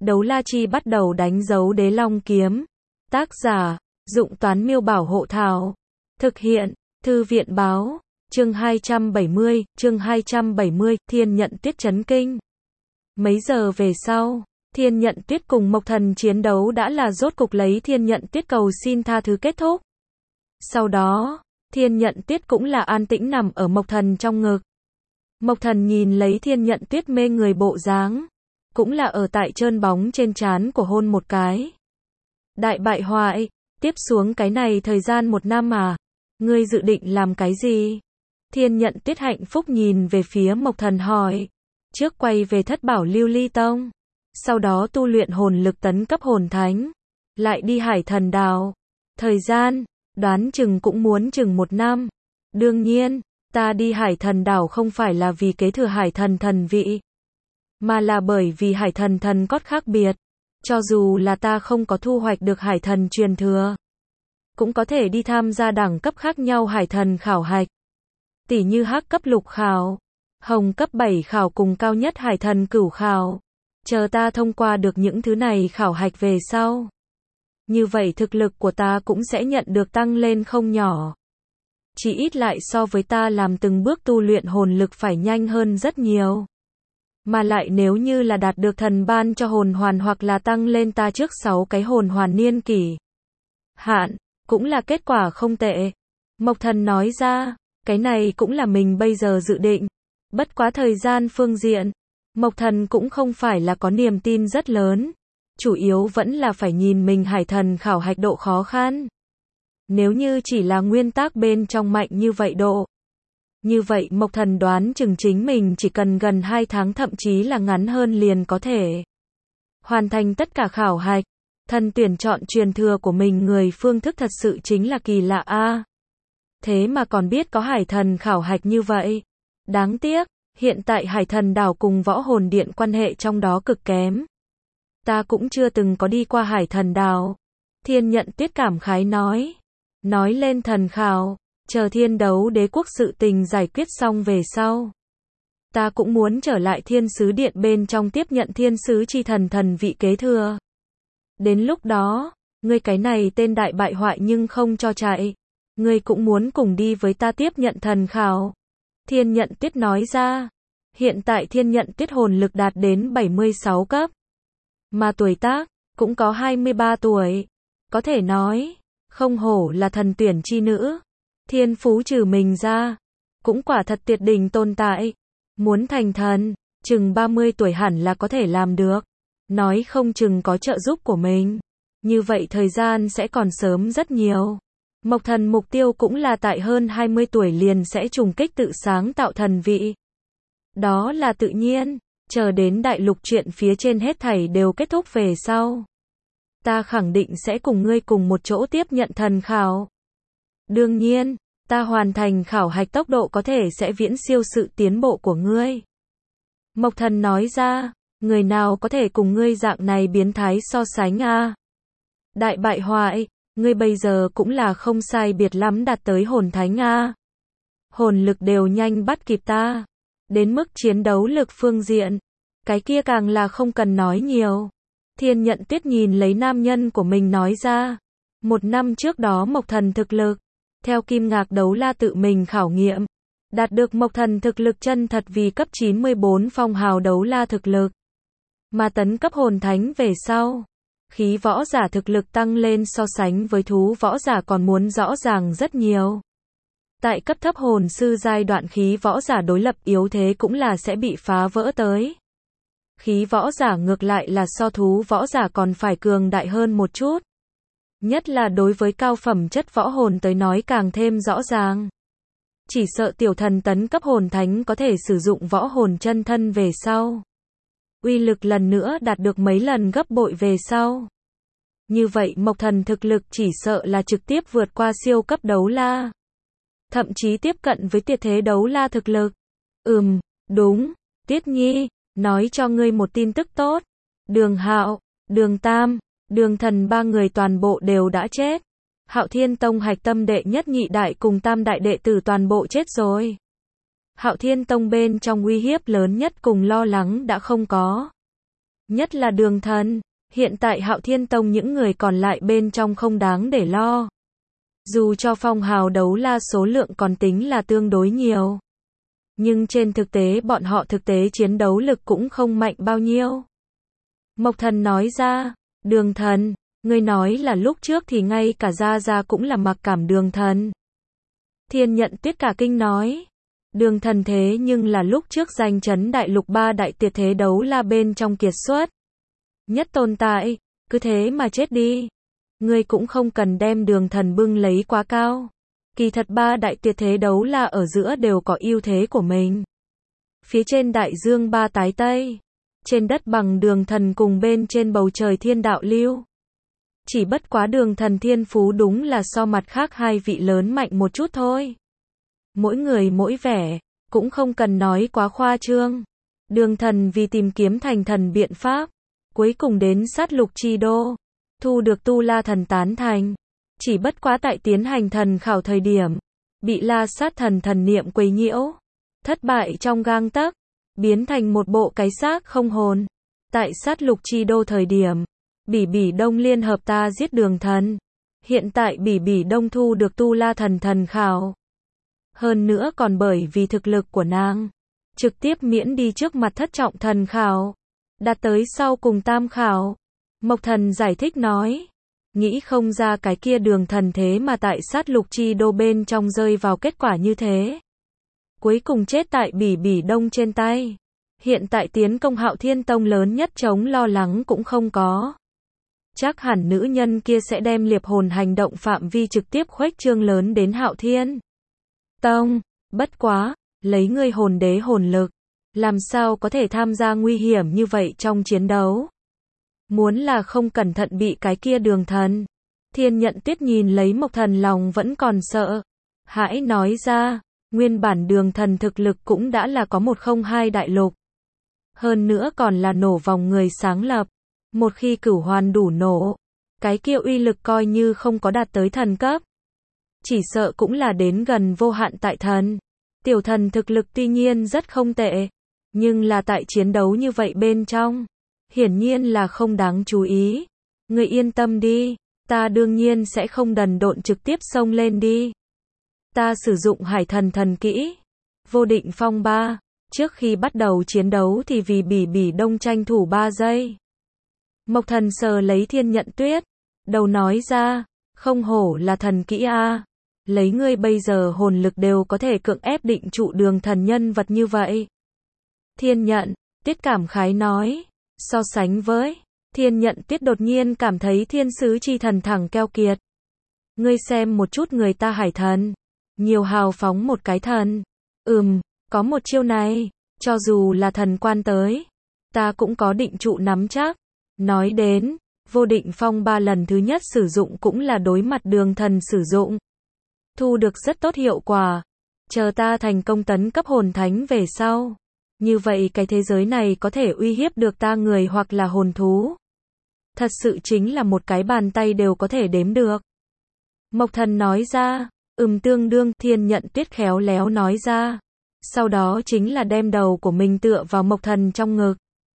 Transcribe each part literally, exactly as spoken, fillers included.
Đấu la chi bắt đầu đánh dấu đế long kiếm. Tác giả, Dụng Toán Miêu Bảo Hộ Thảo. Thực hiện, Thư viện Báo. Chương hai trăm bảy mươi, chương hai trăm bảy mươi, Thiên Nhận Tuyết chấn kinh. Mấy giờ về sau, Thiên Nhận Tuyết cùng Mộc Thần chiến đấu đã là rốt cục lấy Thiên Nhận Tuyết cầu xin tha thứ kết thúc. Sau đó, Thiên Nhận Tuyết cũng là an tĩnh nằm ở Mộc Thần trong ngực. Mộc Thần nhìn lấy Thiên Nhận Tuyết mê người bộ dáng, cũng là ở tại trơn bóng trên trán của hôn một cái. Đại bại hoại, tiếp xuống cái này thời gian một năm à, ngươi dự định làm cái gì? Thiên Nhận Tuyết hạnh phúc nhìn về phía Mộc Thần hỏi. Trước quay về Thất Bảo Lưu Ly Tông, sau đó tu luyện hồn lực tấn cấp hồn thánh, lại đi Hải Thần Đảo. Thời gian, đoán chừng cũng muốn chừng một năm. Đương nhiên, ta đi Hải Thần Đảo không phải là vì kế thừa Hải Thần thần vị, mà là bởi vì Hải Thần thần cốt khác biệt. Cho dù là ta không có thu hoạch được Hải Thần truyền thừa, cũng có thể đi tham gia đẳng cấp khác nhau Hải Thần khảo hạch. Tỉ như hắc cấp lục khảo, hồng cấp bảy khảo cùng cao nhất Hải Thần cửu khảo. Chờ ta thông qua được những thứ này khảo hạch về sau, như vậy thực lực của ta cũng sẽ nhận được tăng lên không nhỏ. Chỉ ít lại so với ta làm từng bước tu luyện hồn lực phải nhanh hơn rất nhiều. Mà lại nếu như là đạt được thần ban cho hồn hoàn hoặc là tăng lên ta trước sáu cái hồn hoàn niên kỷ hạn, cũng là kết quả không tệ. Mộc Thần nói ra, cái này cũng là mình bây giờ dự định. Bất quá thời gian phương diện, Mộc Thần cũng không phải là có niềm tin rất lớn. Chủ yếu vẫn là phải nhìn mình Hải Thần khảo hạch độ khó khăn. Nếu như chỉ là nguyên tắc bên trong mạnh như vậy độ, như vậy Mộc Thần đoán chừng chính mình chỉ cần gần hai tháng thậm chí là ngắn hơn liền có thể hoàn thành tất cả khảo hạch. Thần tuyển chọn truyền thừa của mình người phương thức thật sự chính là kỳ lạ a. À, thế mà còn biết có Hải Thần khảo hạch như vậy. Đáng tiếc, hiện tại Hải Thần Đảo cùng Võ Hồn Điện quan hệ trong đó cực kém. Ta cũng chưa từng có đi qua Hải Thần Đảo. Thiên Nhận Tuyết cảm khái nói. Nói lên thần khảo, chờ Thiên Đấu Đế quốc sự tình giải quyết xong về sau, ta cũng muốn trở lại Thiên Sứ Điện bên trong tiếp nhận Thiên Sứ chi thần thần vị kế thừa. Đến lúc đó, ngươi cái này tên đại bại hoại nhưng không cho chạy, ngươi cũng muốn cùng đi với ta tiếp nhận thần khảo. Thiên Nhận Tuyết nói ra, hiện tại Thiên Nhận Tuyết hồn lực đạt đến bảy mươi sáu cấp, mà tuổi tác cũng có hai mươi ba tuổi, có thể nói, không hổ là thần tuyển chi nữ. Thiên phú trừ mình ra, cũng quả thật tuyệt đỉnh tồn tại. Muốn thành thần, chừng ba mươi tuổi hẳn là có thể làm được. Nói không chừng có trợ giúp của mình, như vậy thời gian sẽ còn sớm rất nhiều. Mộc Thần mục tiêu cũng là tại hơn hai mươi tuổi liền sẽ trùng kích tự sáng tạo thần vị. Đó là tự nhiên, chờ đến đại lục chuyện phía trên hết thảy đều kết thúc về sau, ta khẳng định sẽ cùng ngươi cùng một chỗ tiếp nhận thần khảo. Đương nhiên, ta hoàn thành khảo hạch tốc độ có thể sẽ viễn siêu sự tiến bộ của ngươi. Mộc Thần nói ra, người nào có thể cùng ngươi dạng này biến thái so sánh a? À? Đại bại hoại, ngươi bây giờ cũng là không sai biệt lắm đạt tới hồn thánh a. À? Hồn lực đều nhanh bắt kịp ta. Đến mức chiến đấu lực phương diện, cái kia càng là không cần nói nhiều. Thiên Nhận Tuyết nhìn lấy nam nhân của mình nói ra, một năm trước đó Mộc Thần thực lực, theo Kim Ngạc Đấu La tự mình khảo nghiệm, đạt được Mộc Thần thực lực chân thật vì cấp chín mươi bốn phong hào đấu la thực lực. Mà tấn cấp hồn thánh về sau, khí võ giả thực lực tăng lên so sánh với thú võ giả còn muốn rõ ràng rất nhiều. Tại cấp thấp hồn sư giai đoạn khí võ giả đối lập yếu thế cũng là sẽ bị phá vỡ tới. Khí võ giả ngược lại là so thú võ giả còn phải cường đại hơn một chút. Nhất là đối với cao phẩm chất võ hồn tới nói càng thêm rõ ràng. Chỉ sợ tiểu thần tấn cấp hồn thánh có thể sử dụng võ hồn chân thân về sau, uy lực lần nữa đạt được mấy lần gấp bội về sau. Như vậy Mộc Thần thực lực chỉ sợ là trực tiếp vượt qua siêu cấp đấu la. Thậm chí tiếp cận với tuyệt thế đấu la thực lực. Ừm, đúng, Tuyết Nhi, nói cho ngươi một tin tức tốt. Đường Hạo, Đường Tam, Đường Thần ba người toàn bộ đều đã chết. Hạo Thiên Tông hạch tâm đệ nhất nhị đại cùng tam đại đệ tử toàn bộ chết rồi. Hạo Thiên Tông bên trong uy hiếp lớn nhất cùng lo lắng đã không có. Nhất là Đường Thần, hiện tại Hạo Thiên Tông những người còn lại bên trong không đáng để lo. Dù cho phong hào đấu la số lượng còn tính là tương đối nhiều, nhưng trên thực tế bọn họ thực tế chiến đấu lực cũng không mạnh bao nhiêu. Mộc Thần nói ra, Đường Thần, ngươi nói là lúc trước thì ngay cả Gia Gia cũng là mặc cảm Đường Thần. Thiên Nhận Tuyết cả kinh nói, Đường Thần thế nhưng là lúc trước danh chấn đại lục ba đại tuyệt thế đấu la bên trong kiệt xuất nhất tồn tại, cứ thế mà chết đi. Ngươi cũng không cần đem Đường Thần bưng lấy quá cao. Kỳ thật ba đại tuyệt thế đấu la ở giữa đều có ưu thế của mình. Phía trên đại dương ba tái tây, trên đất bằng Đường Thần cùng bên trên bầu trời thiên đạo lưu. Chỉ bất quá Đường Thần thiên phú đúng là so mặt khác hai vị lớn mạnh một chút thôi. Mỗi người mỗi vẻ, cũng không cần nói quá khoa trương. Đường Thần vì tìm kiếm thành thần biện pháp, cuối cùng đến sát lục chi đô, thu được Tu La thần tán thành. Chỉ bất quá tại tiến hành thần khảo thời điểm, bị La Sát thần thần niệm quấy nhiễu, thất bại trong gang tấc, biến thành một bộ cái xác không hồn. Tại sát lục chi đô thời điểm, Bỉ Bỉ Đông liên hợp ta giết Đường Thần. Hiện tại Bỉ Bỉ Đông thu được Tu La thần thần khảo. Hơn nữa còn bởi vì thực lực của nàng, trực tiếp miễn đi trước mặt thất trọng thần khảo, đạt tới sau cùng tam khảo. Mộc Thần giải thích nói, nghĩ không ra cái kia Đường Thần thế mà tại sát lục chi đô bên trong rơi vào kết quả như thế. Cuối cùng chết tại Bỉ Bỉ Đông trên tay. Hiện tại tiến công Hạo Thiên Tông lớn nhất chống lo lắng cũng không có. Chắc hẳn nữ nhân kia sẽ đem liệp hồn hành động phạm vi trực tiếp khuếch trương lớn đến Hạo Thiên Tông. Bất quá, lấy ngươi hồn đế hồn lực, làm sao có thể tham gia nguy hiểm như vậy trong chiến đấu. Muốn là không cẩn thận bị cái kia Đường Thần. Thiên Nhận Tuyết nhìn lấy Mộc Thần lòng vẫn còn sợ. Hãy nói ra, nguyên bản Đường Thần thực lực cũng đã là có một không hai đại lục. Hơn nữa còn là nổ vòng người sáng lập. Một khi cửu hoàn đủ nổ, cái kia uy lực coi như không có đạt tới thần cấp. Chỉ sợ cũng là đến gần vô hạn tại thần. Tiểu thần thực lực tuy nhiên rất không tệ, nhưng là tại chiến đấu như vậy bên trong, hiển nhiên là không đáng chú ý. Ngươi yên tâm đi, ta đương nhiên sẽ không đần độn trực tiếp xông lên đi. Ta sử dụng Hải Thần thần kỹ, Vô Định Phong ba, trước khi bắt đầu chiến đấu thì vì Bỉ Bỉ Đông tranh thủ ba giây. Mộc Thần sờ lấy Thiên Nhận Tuyết, đầu nói ra, không hổ là thần kỹ a, lấy ngươi bây giờ hồn lực đều có thể cưỡng ép định trụ Đường Thần nhân vật như vậy. Thiên Nhận Tuyết cảm khái nói, so sánh với, Thiên Nhận Tuyết đột nhiên cảm thấy thiên sứ chi thần thẳng keo kiệt. Ngươi xem một chút người ta Hải Thần, nhiều hào phóng một cái thần. Ừm, có một chiêu này, cho dù là thần quan tới, ta cũng có định trụ nắm chắc. Nói đến, Vô Định Phong ba lần thứ nhất sử dụng cũng là đối mặt Đường Thần sử dụng. Thu được rất tốt hiệu quả. Chờ ta thành công tấn cấp hồn thánh về sau. Như vậy cái thế giới này có thể uy hiếp được ta người hoặc là hồn thú. Thật sự chính là một cái bàn tay đều có thể đếm được. Mộc Thần nói ra, ừm tương đương. Thiên Nhận Tuyết khéo léo nói ra. Sau đó chính là đem đầu của mình tựa vào Mộc Thần trong ngực.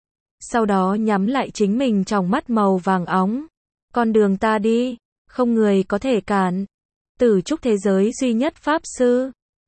Sau đó nhắm lại chính mình trong mắt màu vàng óng. Con đường ta đi, không người có thể cản. Tử trúc thế giới duy nhất pháp sư,